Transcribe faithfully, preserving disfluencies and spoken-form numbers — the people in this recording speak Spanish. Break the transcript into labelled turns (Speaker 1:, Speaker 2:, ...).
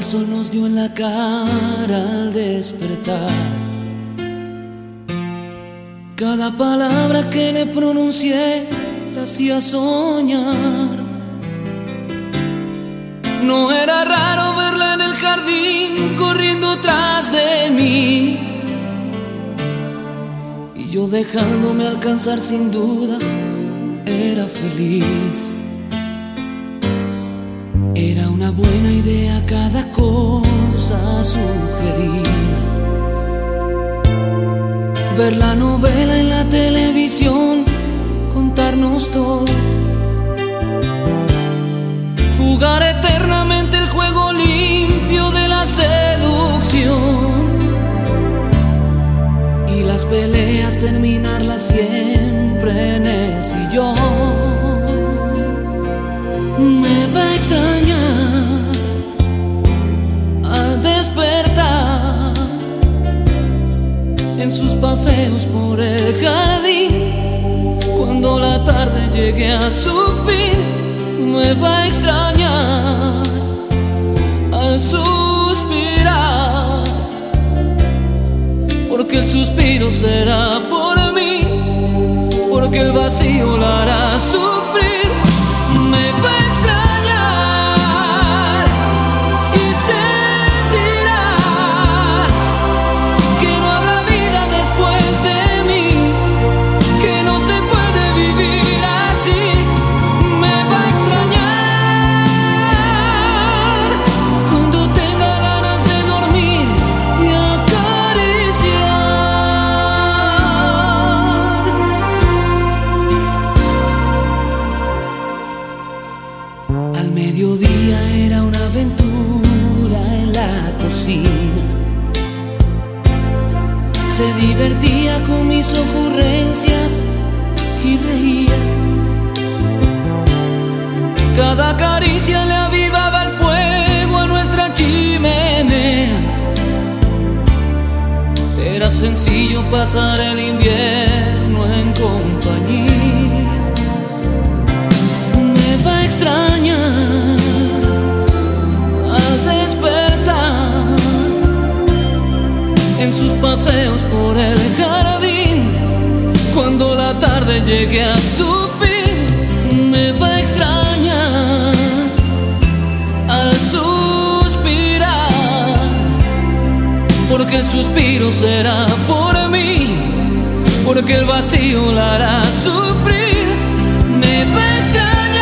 Speaker 1: sol nos dio en la cara al despertar. Cada palabra que le pronuncié la hacía soñar. No era raro verla en el jardín corriendo tras de mí, y yo dejándome alcanzar sin duda era feliz. Era una buena idea cada cosa sugerida. Ver la novela en la televisión, contarnos todo, jugar eternamente el juego limpio de la seducción, y las peleas terminarlas siempre en el sillón. Me va a extrañar al despertar en sus paseos por el jardín, cuando la tarde llegue a su fin. Me va a extrañar al suspirar, porque el suspiro será por mí, porque el vacío la hará sufrir. Me va a extrañar y sentirá que no habrá vida después de mí, que no se puede vivir así. Me va a extrañar cuando tenga ganas de dormir y acariciar. Al mediodía era una aventura en la cocina. Se divertía con mis ocurrencias y reía. Cada caricia le avivaba el fuego a nuestra chimenea. Era sencillo pasar el invierno en compañía. Me va a extrañar al despertar en sus paseos por el jardín, cuando la tarde llegue a su fin. Me va a extrañar al suspirar, porque el suspiro será por mí, porque el vacío la hará sufrir. Me va a extrañar